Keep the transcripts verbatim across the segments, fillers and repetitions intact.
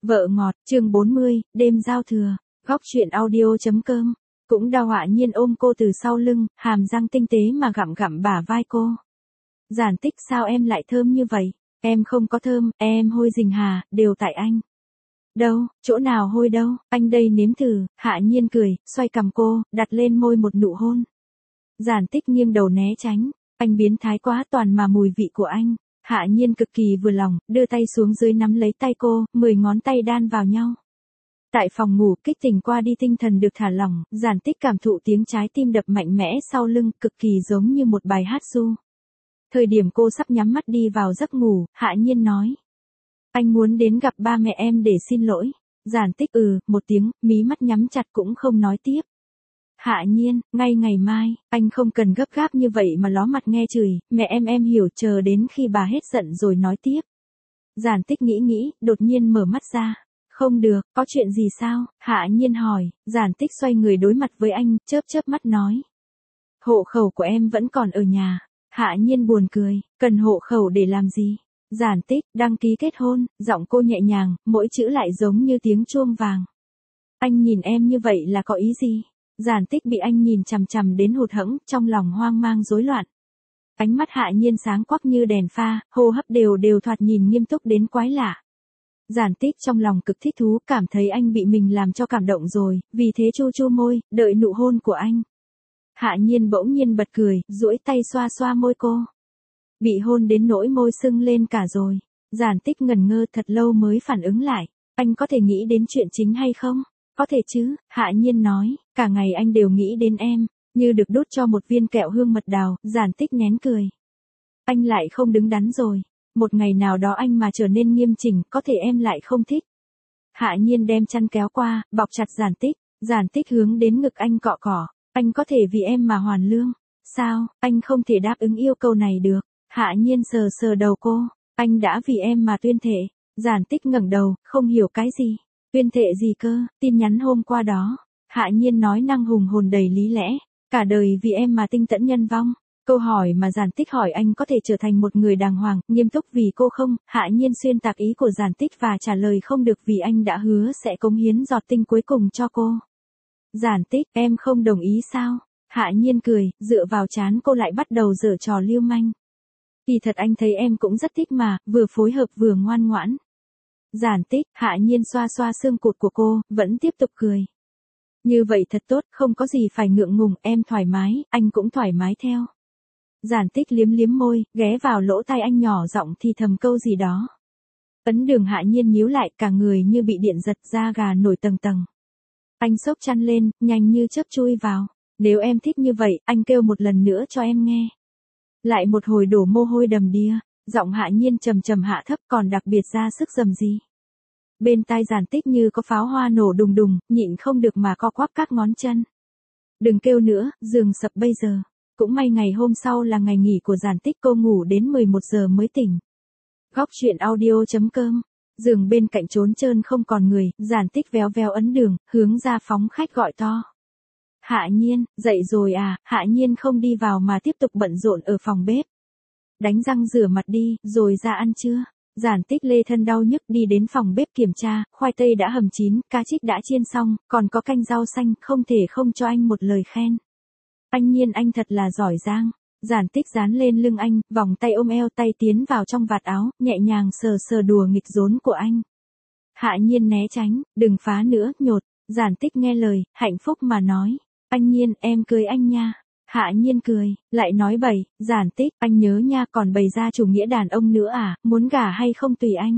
Vợ ngọt, chương bốn mươi, đêm giao thừa, góc truyện audio.com. Cũng đau Hạ Nhiên ôm cô từ sau lưng, hàm răng tinh tế mà gặm gặm bả vai cô. Giản Tích, sao em lại thơm như vậy? Em không có thơm, em hôi rình hà, đều tại anh. Đâu, chỗ nào hôi đâu, anh đây nếm thử. Hạ Nhiên cười, xoay cằm cô, đặt lên môi một nụ hôn. Giản Tích nghiêng đầu né tránh, anh biến thái quá, toàn mà mùi vị của anh. Hạ Nhiên cực kỳ vừa lòng, đưa tay xuống dưới nắm lấy tay cô, mười ngón tay đan vào nhau. Tại phòng ngủ, kích tình qua đi tinh thần được thả lỏng, Giản Tích cảm thụ tiếng trái tim đập mạnh mẽ sau lưng, cực kỳ giống như một bài hát ru. Thời điểm cô sắp nhắm mắt đi vào giấc ngủ, Hạ Nhiên nói: anh muốn đến gặp ba mẹ em để xin lỗi. Giản Tích ừ, một tiếng, mí mắt nhắm chặt cũng không nói tiếp. Hạ Nhiên, ngay ngày mai, anh không cần gấp gáp như vậy mà ló mặt nghe chửi, mẹ em em hiểu, chờ đến khi bà hết giận rồi nói tiếp. Giản Tích nghĩ nghĩ, đột nhiên mở mắt ra. Không được, có chuyện gì sao? Hạ Nhiên hỏi. Giản Tích xoay người đối mặt với anh, chớp chớp mắt nói: hộ khẩu của em vẫn còn ở nhà. Hạ Nhiên buồn cười, cần hộ khẩu để làm gì? Giản Tích, đăng ký kết hôn. Giọng cô nhẹ nhàng, mỗi chữ lại giống như tiếng chuông vàng. Anh nhìn em như vậy là có ý gì? Giản Tích bị anh nhìn chằm chằm đến hụt hẫng, trong lòng hoang mang rối loạn. Ánh mắt Hạ Nhiên sáng quắc như đèn pha, hô hấp đều đều thoạt nhìn nghiêm túc đến quái lạ. Giản Tích trong lòng cực thích thú, cảm thấy anh bị mình làm cho cảm động rồi, vì thế chu chu môi, đợi nụ hôn của anh. Hạ Nhiên bỗng nhiên bật cười, duỗi tay xoa xoa môi cô. Bị hôn đến nỗi môi sưng lên cả rồi. Giản Tích ngẩn ngơ thật lâu mới phản ứng lại. Anh có thể nghĩ đến chuyện chính hay không? Có thể chứ, Hạ Nhiên nói, cả ngày anh đều nghĩ đến em, như được đút cho một viên kẹo hương mật đào. Giản Tích nén cười. Anh lại không đứng đắn rồi. Một ngày nào đó anh mà trở nên nghiêm chỉnh, có thể em lại không thích. Hạ Nhiên đem chăn kéo qua, bọc chặt Giản Tích. Giản Tích hướng đến ngực anh cọ cỏ. Anh có thể vì em mà hoàn lương. Sao, anh không thể đáp ứng yêu cầu này được? Hạ Nhiên sờ sờ đầu cô. Anh đã vì em mà tuyên thệ. Giản Tích ngẩng đầu, không hiểu cái gì. Tuyên thệ gì cơ? Tin nhắn hôm qua đó. Hạ Nhiên nói năng hùng hồn đầy lý lẽ. Cả đời vì em mà tinh tẫn nhân vong. Câu hỏi mà Giản Tích hỏi anh có thể trở thành một người đàng hoàng, nghiêm túc vì cô không? Hạ Nhiên xuyên tạc ý của Giản Tích và trả lời không được vì anh đã hứa sẽ cống hiến giọt tinh cuối cùng cho cô. Giản Tích, em không đồng ý sao? Hạ Nhiên cười, dựa vào trán cô lại bắt đầu giở trò lưu manh. Kỳ thật anh thấy em cũng rất thích mà, vừa phối hợp vừa ngoan ngoãn. Giản Tích, Hạ Nhiên xoa xoa xương cụt của cô, vẫn tiếp tục cười. Như vậy thật tốt, không có gì phải ngượng ngùng, em thoải mái, anh cũng thoải mái theo. Giản Tích liếm liếm môi, ghé vào lỗ tai anh nhỏ giọng thì thầm câu gì đó. Ấn Đường Hạ Nhiên nhíu lại, cả người như bị điện giật, da gà nổi tầng tầng. Anh xốc chăn lên, nhanh như chớp chui vào. Nếu em thích như vậy, anh kêu một lần nữa cho em nghe. Lại một hồi đổ mồ hôi đầm đìa, giọng Hạ Nhiên trầm trầm hạ thấp, còn đặc biệt ra sức rầm rì. Bên tai Giản Tích như có pháo hoa nổ đùng đùng, nhịn không được mà co quắp các ngón chân. Đừng kêu nữa, giường sập bây giờ. Cũng may ngày hôm sau là ngày nghỉ của Giản Tích, cô ngủ đến mười một giờ mới tỉnh. Góc truyện audio.com. Giường bên cạnh trốn trơn không còn người, Giản Tích véo véo Ấn Đường, hướng ra phóng khách gọi to. Hạ Nhiên, dậy rồi à? Hạ Nhiên không đi vào mà tiếp tục bận rộn ở phòng bếp. Đánh răng rửa mặt đi, rồi ra ăn trưa. Giản Tích lê thân đau nhức đi đến phòng bếp kiểm tra, khoai tây đã hầm chín, cá trích đã chiên xong, còn có canh rau xanh, không thể không cho anh một lời khen. Anh Nhiên anh thật là giỏi giang. Giản Tích dán lên lưng anh, vòng tay ôm eo, tay tiến vào trong vạt áo, nhẹ nhàng sờ sờ đùa nghịch rốn của anh. Hạ Nhiên né tránh, đừng phá nữa, nhột. Giản Tích nghe lời, hạnh phúc mà nói. Anh Nhiên, em cưới anh nha. Hạ Nhiên cười, lại nói bậy. Giản Tích, anh nhớ nha, còn bày ra chủ nghĩa đàn ông nữa à, muốn gả hay không tùy anh.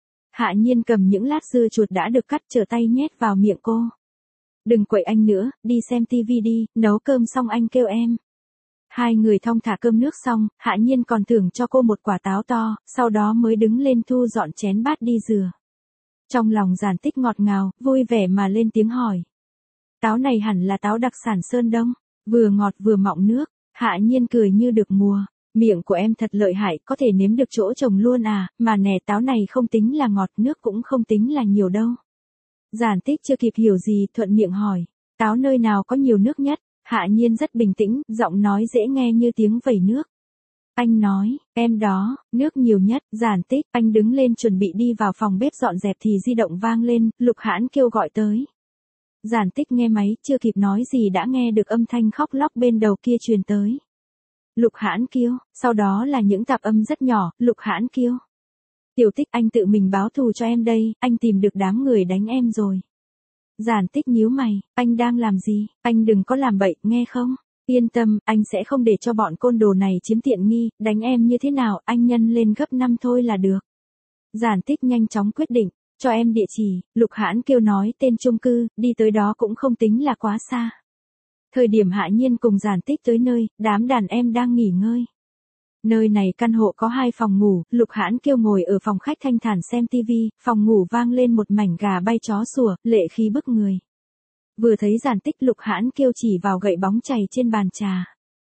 Hạ Nhiên cầm những lát dưa chuột đã được cắt, trở tay nhét vào miệng cô. Đừng quậy anh nữa, đi xem tivi đi, nấu cơm xong anh kêu em. Hai người thong thả cơm nước xong, Hạ Nhiên còn thưởng cho cô một quả táo to, sau đó mới đứng lên thu dọn chén bát đi rửa. Trong lòng Giản Tích ngọt ngào, vui vẻ mà lên tiếng hỏi. Táo này hẳn là táo đặc sản Sơn Đông, vừa ngọt vừa mọng nước. Hạ Nhiên cười như được mùa. Miệng của em thật lợi hại, có thể nếm được chỗ trồng luôn à, mà nè, táo này không tính là ngọt, nước cũng không tính là nhiều đâu. Giản Tích chưa kịp hiểu gì, thuận miệng hỏi. Táo nơi nào có nhiều nước nhất? Hạ Nhiên rất bình tĩnh, giọng nói dễ nghe như tiếng vẩy nước. Anh nói, em đó, nước nhiều nhất, Giản Tích, anh đứng lên chuẩn bị đi vào phòng bếp dọn dẹp thì di động vang lên, Lục Hãn Kiêu gọi tới. Giản Tích nghe máy, chưa kịp nói gì đã nghe được âm thanh khóc lóc bên đầu kia truyền tới. Lục Hãn Kiêu, sau đó là những tạp âm rất nhỏ, Lục Hãn Kiêu. Tiểu Tích, anh tự mình báo thù cho em đây, anh tìm được đám người đánh em rồi. Giản Tích nhíu mày, anh đang làm gì, anh đừng có làm bậy, nghe không? Yên tâm, anh sẽ không để cho bọn côn đồ này chiếm tiện nghi, đánh em như thế nào, anh nhân lên gấp năm thôi là được. Giản Tích nhanh chóng quyết định, cho em địa chỉ, Lục Hãn Kiêu nói tên chung cư, đi tới đó cũng không tính là quá xa. Thời điểm Hạ Nhiên cùng Giản Tích tới nơi, đám đàn em đang nghỉ ngơi. Nơi này căn hộ có hai phòng ngủ, Lục Hãn Kiêu ngồi ở phòng khách thanh thản xem tivi, phòng ngủ vang lên một mảnh gà bay chó sủa, lệ khí bức người. Vừa thấy Giản Tích, Lục Hãn Kiêu chỉ vào gậy bóng chày trên bàn trà.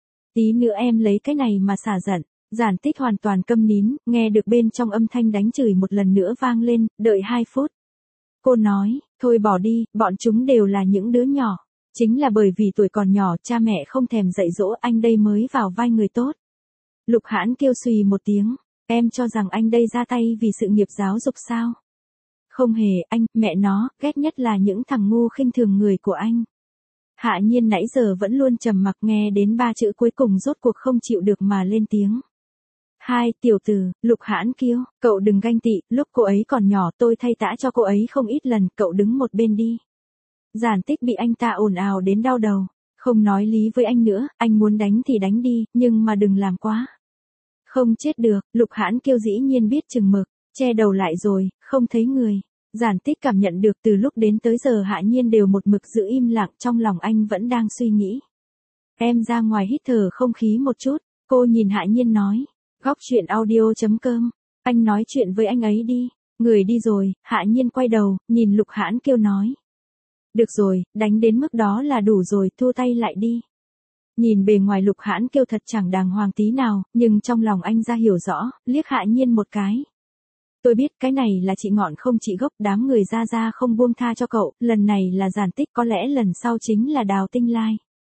Tí nữa em lấy cái này mà xả giận. Giản Tích hoàn toàn câm nín, nghe được bên trong âm thanh đánh chửi một lần nữa vang lên, đợi hai phút. Cô nói, thôi bỏ đi, bọn chúng đều là những đứa nhỏ. Chính là bởi vì tuổi còn nhỏ, cha mẹ không thèm dạy dỗ anh đây mới vào vai người tốt. Lục Hãn Kiêu xùy một tiếng, em cho rằng anh đây ra tay vì sự nghiệp giáo dục sao? Không hề, anh, mẹ nó, ghét nhất là những thằng ngu khinh thường người của anh. Hạ Nhiên nãy giờ vẫn luôn trầm mặc, nghe đến ba chữ cuối cùng rốt cuộc không chịu được mà lên tiếng. Hai, tiểu tử, Lục Hãn Kiêu, cậu đừng ganh tị, lúc cô ấy còn nhỏ tôi thay tã cho cô ấy không ít lần, cậu đứng một bên đi. Giản Tích bị anh ta ồn ào đến đau đầu, không nói lý với anh nữa, anh muốn đánh thì đánh đi, nhưng mà đừng làm quá. Không chết được, Lục Hãn Kiêu dĩ nhiên biết chừng mực, che đầu lại rồi, không thấy người. Giản Tích cảm nhận được từ lúc đến tới giờ Hạ Nhiên đều một mực giữ im lặng, trong lòng anh vẫn đang suy nghĩ. Em ra ngoài hít thở không khí một chút, cô nhìn Hạ Nhiên nói. Góc chuyện audio chấm com, anh nói chuyện với anh ấy đi. Người đi rồi, Hạ Nhiên quay đầu, nhìn Lục Hãn Kiêu nói. Được rồi, đánh đến mức đó là đủ rồi, thu tay lại đi. Nhìn bề ngoài Lục Hãn Kiêu thật chẳng đàng hoàng tí nào, nhưng trong lòng anh ra hiểu rõ, liếc Hạ Nhiên một cái. Tôi biết cái này là chị ngọn không chị gốc, đám người ra ra không buông tha cho cậu, lần này là Giản Tích, có lẽ lần sau chính là Đào Tinh Lai.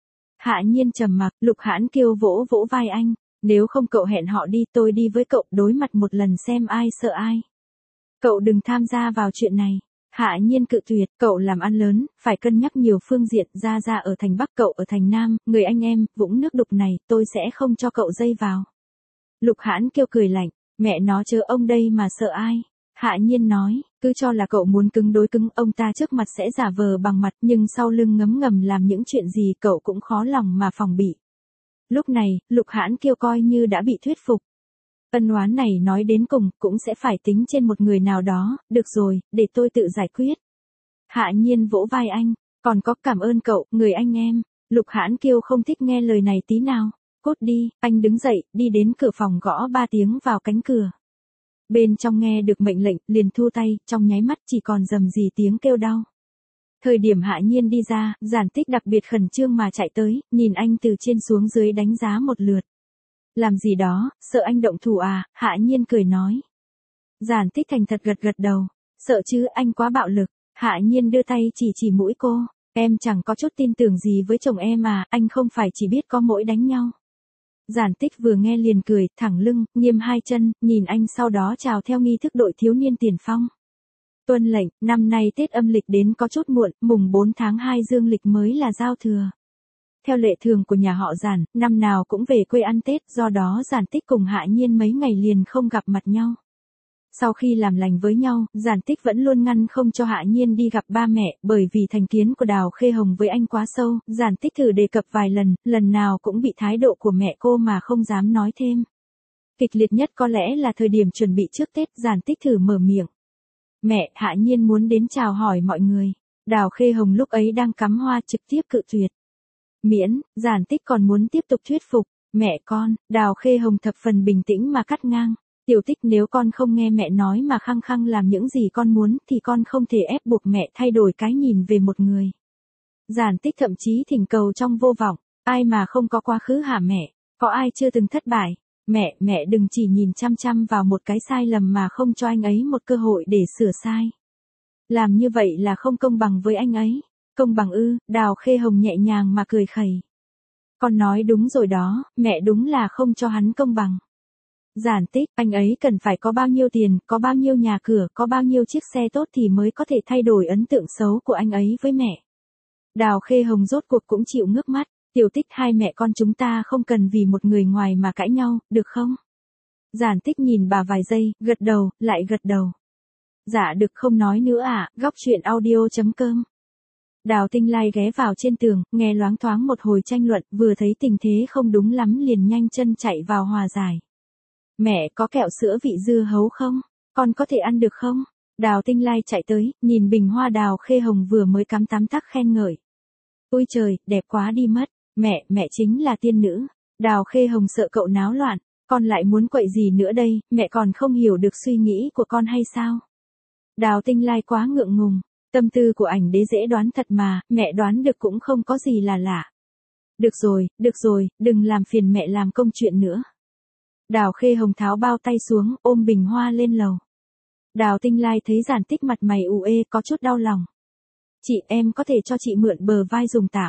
Hạ Nhiên trầm mặc, Lục Hãn Kiêu vỗ vỗ vai anh. Nếu không cậu hẹn họ đi, tôi đi với cậu, đối mặt một lần xem ai sợ ai. Cậu đừng tham gia vào chuyện này. Hạ Nhiên cự tuyệt, cậu làm ăn lớn, phải cân nhắc nhiều phương diện, ra ra ở thành Bắc, cậu ở thành Nam, người anh em, vũng nước đục này, tôi sẽ không cho cậu dây vào. Lục Hãn Kiêu cười lạnh, mẹ nó chớ ông đây mà sợ ai. Hạ Nhiên nói, cứ cho là cậu muốn cứng đối cứng, ông ta trước mặt sẽ giả vờ bằng mặt, nhưng sau lưng ngấm ngầm làm những chuyện gì cậu cũng khó lòng mà phòng bị. Lúc này, Lục Hãn Kiêu coi như đã bị thuyết phục. Ân oán này nói đến cùng, cũng sẽ phải tính trên một người nào đó, được rồi, để tôi tự giải quyết. Hạ Nhiên vỗ vai anh, còn có cảm ơn cậu, người anh em. Lục Hãn Kiêu không thích nghe lời này tí nào. Cút đi, anh đứng dậy, đi đến cửa phòng gõ ba tiếng vào cánh cửa. Bên trong nghe được mệnh lệnh, liền thu tay, trong nháy mắt chỉ còn rầm rì tiếng kêu đau. Thời điểm Hạ Nhiên đi ra, Giản Tích đặc biệt khẩn trương mà chạy tới, nhìn anh từ trên xuống dưới đánh giá một lượt. Làm gì đó, sợ anh động thủ à, Hạ Nhiên cười nói. Giản Tích thành thật gật gật đầu, sợ chứ anh quá bạo lực. Hạ Nhiên đưa tay chỉ chỉ mũi cô, em chẳng có chút tin tưởng gì với chồng em à, anh không phải chỉ biết có mỗi đánh nhau. Giản Tích vừa nghe liền cười, thẳng lưng, nghiêm hai chân, nhìn anh sau đó chào theo nghi thức đội thiếu niên tiền phong. Tuân lệnh, năm nay Tết âm lịch đến có chút muộn, mùng bốn tháng hai dương lịch mới là giao thừa. Theo lệ thường của nhà họ Giản, năm nào cũng về quê ăn Tết, do đó Giản Tích cùng Hạ Nhiên mấy ngày liền không gặp mặt nhau. Sau khi làm lành với nhau, Giản Tích vẫn luôn ngăn không cho Hạ Nhiên đi gặp ba mẹ, bởi vì thành kiến của Đào Khê Hồng với anh quá sâu, Giản Tích thử đề cập vài lần, lần nào cũng bị thái độ của mẹ cô mà không dám nói thêm. Kịch liệt nhất có lẽ là thời điểm chuẩn bị trước Tết, Giản Tích thử mở miệng. Mẹ, Hạ Nhiên muốn đến chào hỏi mọi người. Đào Khê Hồng lúc ấy đang cắm hoa trực tiếp cự tuyệt. Miễn, Giản Tích còn muốn tiếp tục thuyết phục. Mẹ con, Đào Khê Hồng thập phần bình tĩnh mà cắt ngang. Tiểu Tích, nếu con không nghe mẹ nói mà khăng khăng làm những gì con muốn thì con không thể ép buộc mẹ thay đổi cái nhìn về một người. Giản Tích thậm chí thỉnh cầu trong vô vọng. Ai mà không có quá khứ hả mẹ? Có ai chưa từng thất bại? Mẹ, mẹ đừng chỉ nhìn chăm chăm vào một cái sai lầm mà không cho anh ấy một cơ hội để sửa sai. Làm như vậy là không công bằng với anh ấy. Công bằng ư? Đào Khê Hồng nhẹ nhàng mà cười khẩy. Con nói đúng rồi đó, mẹ đúng là không cho hắn công bằng. Giản Tích, anh ấy cần phải có bao nhiêu tiền, có bao nhiêu nhà cửa, có bao nhiêu chiếc xe tốt thì mới có thể thay đổi ấn tượng xấu của anh ấy với mẹ. Đào Khê Hồng rốt cuộc cũng chịu ngước mắt, Tiểu Tích, hai mẹ con chúng ta không cần vì một người ngoài mà cãi nhau, được không? Giản Tích nhìn bà vài giây, gật đầu, lại gật đầu. Dạ được, không nói nữa à, góc chuyện audio.com. Đào Tinh Lai ghé vào trên tường, nghe loáng thoáng một hồi tranh luận, vừa thấy tình thế không đúng lắm liền nhanh chân chạy vào hòa giải. Mẹ, có kẹo sữa vị dưa hấu không? Con có thể ăn được không? Đào Tinh Lai chạy tới, nhìn bình hoa Đào Khê Hồng vừa mới cắm tắm tắc khen ngợi. Ôi trời, đẹp quá đi mất. Mẹ, mẹ chính là tiên nữ. Đào Khê Hồng sợ cậu náo loạn. Con lại muốn quậy gì nữa đây, mẹ còn không hiểu được suy nghĩ của con hay sao? Đào Tinh Lai quá ngượng ngùng. Tâm tư của ảnh đế dễ đoán thật mà, mẹ đoán được cũng không có gì là lạ. Được rồi, được rồi, đừng làm phiền mẹ làm công chuyện nữa. Đào Khê Hồng tháo bao tay xuống, ôm bình hoa lên lầu. Đào Tinh Lai thấy Giản Tích mặt mày u ê, có chút đau lòng. Chị, em có thể cho chị mượn bờ vai dùng tạm.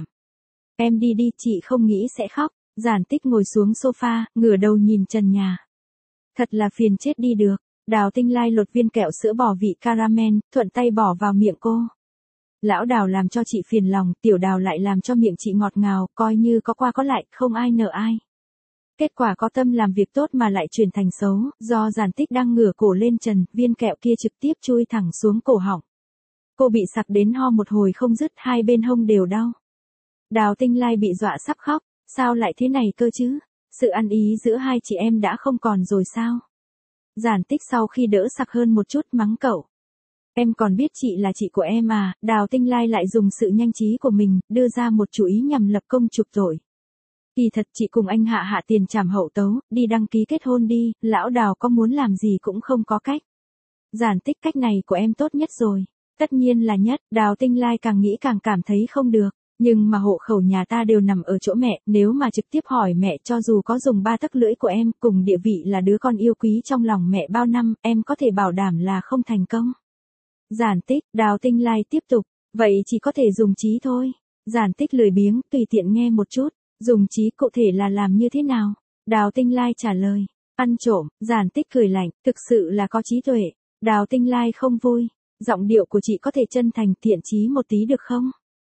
Em đi đi, chị không nghĩ sẽ khóc. Giản Tích ngồi xuống sofa, ngửa đầu nhìn trần nhà. Thật là phiền chết đi được. Đào Tinh Lai lột viên kẹo sữa bò vị caramel, thuận tay bỏ vào miệng cô. Lão Đào làm cho chị phiền lòng, tiểu Đào lại làm cho miệng chị ngọt ngào, coi như có qua có lại, không ai nợ ai. Kết quả có tâm làm việc tốt mà lại chuyển thành xấu, do Giản Tích đang ngửa cổ lên trần, viên kẹo kia trực tiếp chui thẳng xuống cổ họng. Cô bị sặc đến ho một hồi không dứt, hai bên hông đều đau. Đào Tinh Lai bị dọa sắp khóc, sao lại thế này cơ chứ? Sự ăn ý giữa hai chị em đã không còn rồi sao? Giản Tích sau khi đỡ sặc hơn một chút mắng cậu. Em còn biết chị là chị của em à? Đào Tinh Lai lại dùng sự nhanh trí của mình, đưa ra một chủ ý nhằm lập công trục tội. Kỳ thật chị cùng anh Hạ hạ tiền trảm hậu tấu, đi đăng ký kết hôn đi, lão Đào có muốn làm gì cũng không có cách. Giản Tích, cách này của em tốt nhất rồi. Tất nhiên là nhất, Đào Tinh Lai càng nghĩ càng cảm thấy không được. Nhưng mà hộ khẩu nhà ta đều nằm ở chỗ mẹ, nếu mà trực tiếp hỏi mẹ cho dù có dùng ba tấc lưỡi của em, cùng địa vị là đứa con yêu quý trong lòng mẹ bao năm, em có thể bảo đảm là không thành công. Giản Tích, Đào Tinh Lai tiếp tục, vậy chỉ có thể dùng trí thôi. Giản Tích lười biếng, tùy tiện nghe một chút, dùng trí cụ thể là làm như thế nào? Đào Tinh Lai trả lời, ăn trộm. Giản Tích cười lạnh, thực sự là có trí tuệ. Đào Tinh Lai không vui, giọng điệu của chị có thể chân thành thiện chí một tí được không?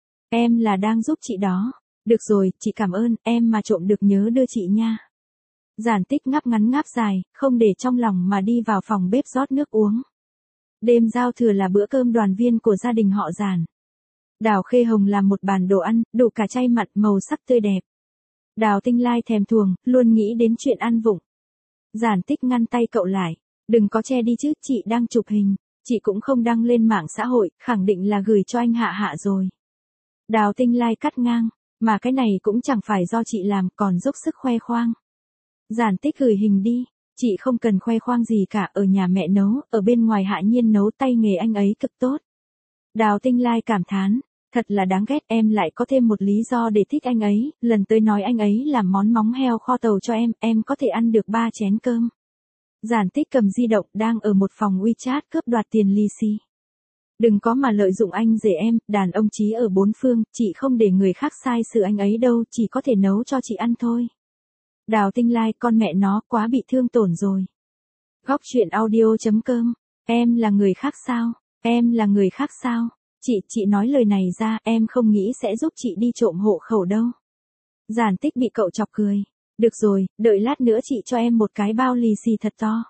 Em là đang giúp chị đó. Được rồi, chị cảm ơn, em mà trộm được nhớ đưa chị nha. Giản Tích ngáp ngắn ngáp dài, không để trong lòng mà đi vào phòng bếp rót nước uống. Đêm giao thừa là bữa cơm đoàn viên của gia đình họ Giản. Đào Khê Hồng làm một bàn đồ ăn, đủ cả chay mặn, màu sắc tươi đẹp. Đào Tinh Lai thèm thuồng, luôn nghĩ đến chuyện ăn vụng. Giản Tích ngăn tay cậu lại. Đừng có che đi chứ, chị đang chụp hình. Chị cũng không đăng lên mạng xã hội, khẳng định là gửi cho anh Hạ Hạ rồi. Đào Tinh Lai cắt ngang, mà cái này cũng chẳng phải do chị làm, còn dốc sức khoe khoang. Giản Tích gửi hình đi, chị không cần khoe khoang gì cả, ở nhà mẹ nấu, ở bên ngoài Hạ Nhiên nấu, tay nghề anh ấy cực tốt. Đào Tinh Lai cảm thán, thật là đáng ghét, em lại có thêm một lý do để thích anh ấy, lần tới nói anh ấy làm món móng heo kho tàu cho em, em có thể ăn được ba chén cơm. Giản Tích cầm di động, đang ở một phòng WeChat cướp đoạt tiền lì xì. Đừng có mà lợi dụng anh rể em, đàn ông chí ở bốn phương, chị không để người khác sai sự anh ấy đâu, chỉ có thể nấu cho chị ăn thôi. Đào Tinh Lai, con mẹ nó, quá bị thương tổn rồi. Góc chuyện audio.com, em là người khác sao? Em là người khác sao? Chị, chị nói lời này ra, em không nghĩ sẽ giúp chị đi trộm hộ khẩu đâu. Giản Tích bị cậu chọc cười. Được rồi, đợi lát nữa chị cho em một cái bao lì xì thật to.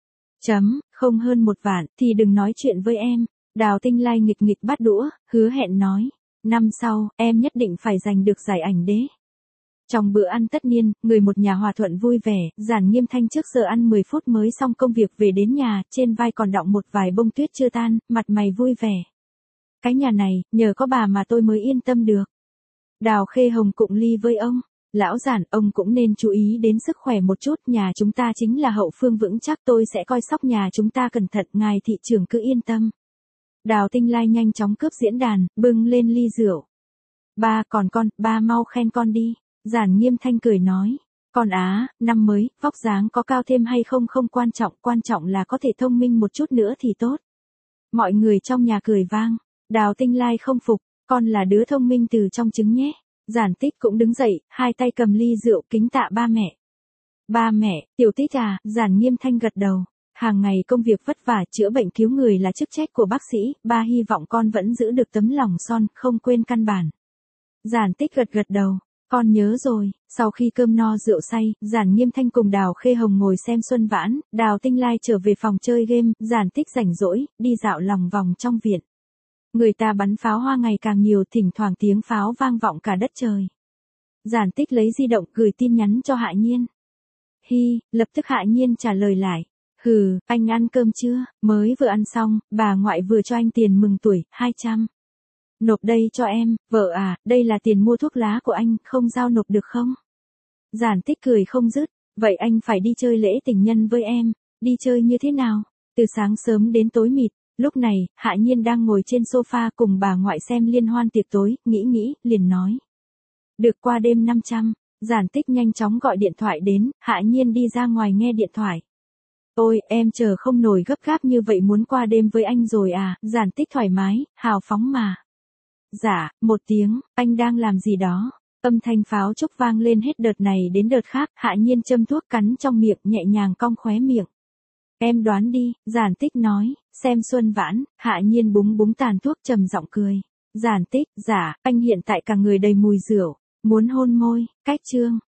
Chấm, không hơn một vạn, thì đừng nói chuyện với em. Đào Tinh Lai nghịch nghịch bắt đũa, hứa hẹn nói. Năm sau, em nhất định phải giành được giải ảnh đế. Trong bữa ăn tất niên, người một nhà hòa thuận vui vẻ, Giản Nghiêm Thanh trước giờ ăn mười phút mới xong công việc về đến nhà, trên vai còn đọng một vài bông tuyết chưa tan, mặt mày vui vẻ. Cái nhà này, nhờ có bà mà tôi mới yên tâm được. Đào Khê Hồng cụng ly với ông. Lão Giản, ông cũng nên chú ý đến sức khỏe một chút, nhà chúng ta chính là hậu phương vững chắc, tôi sẽ coi sóc nhà chúng ta cẩn thận, ngài thị trưởng cứ yên tâm. Đào Tinh Lai nhanh chóng cướp diễn đàn, bưng lên ly rượu. Ba, còn con, ba mau khen con đi. Giản Nghiêm Thanh cười nói. Con á, năm mới, vóc dáng có cao thêm hay không không quan trọng, quan trọng là có thể thông minh một chút nữa thì tốt. Mọi người trong nhà cười vang. Đào Tinh Lai không phục, con là đứa thông minh từ trong trứng nhé. Giản Tích cũng đứng dậy, hai tay cầm ly rượu kính tạ ba mẹ. Ba mẹ, tiểu Tích à, Giản Nghiêm Thanh gật đầu. Hàng ngày công việc vất vả chữa bệnh cứu người là chức trách của bác sĩ, ba hy vọng con vẫn giữ được tấm lòng son, không quên căn bản. Giản Tích gật gật đầu, con nhớ rồi. Sau khi cơm no rượu say, Giản Nghiêm Thanh cùng Đào Khê Hồng ngồi xem Xuân Vãn, Đào Tinh Lai trở về phòng chơi game, Giản Tích rảnh rỗi, đi dạo lòng vòng trong viện. Người ta bắn pháo hoa ngày càng nhiều, thỉnh thoảng tiếng pháo vang vọng cả đất trời. Giản Tích lấy di động gửi tin nhắn cho Hạ Nhiên. Hi, lập tức Hạ Nhiên trả lời lại. Hừ, anh ăn cơm chưa? Mới vừa ăn xong, bà ngoại vừa cho anh tiền mừng tuổi, hai trăm. Nộp đây cho em, vợ à, đây là tiền mua thuốc lá của anh, không giao nộp được không? Giản Tích cười không dứt, vậy anh phải đi chơi lễ tình nhân với em, đi chơi như thế nào? Từ sáng sớm đến tối mịt, lúc này, Hạ Nhiên đang ngồi trên sofa cùng bà ngoại xem liên hoan tiệc tối, nghĩ nghĩ, liền nói. Được qua đêm năm trăm, Giản Tích nhanh chóng gọi điện thoại đến, Hạ Nhiên đi ra ngoài nghe điện thoại. Ôi, em chờ không nổi gấp gáp như vậy muốn qua đêm với anh rồi à, Giản Tích thoải mái, hào phóng mà. Dạ, một tiếng, anh đang làm gì đó? Âm thanh pháo trúc vang lên hết đợt này đến đợt khác, Hạ Nhiên châm thuốc cắn trong miệng nhẹ nhàng cong khóe miệng. Em đoán đi, Giản Tích nói, xem Xuân Vãn, Hạ Nhiên búng búng tàn thuốc trầm giọng cười. Giản Tích, dạ, anh hiện tại cả người đầy mùi rượu, muốn hôn môi, cách chương.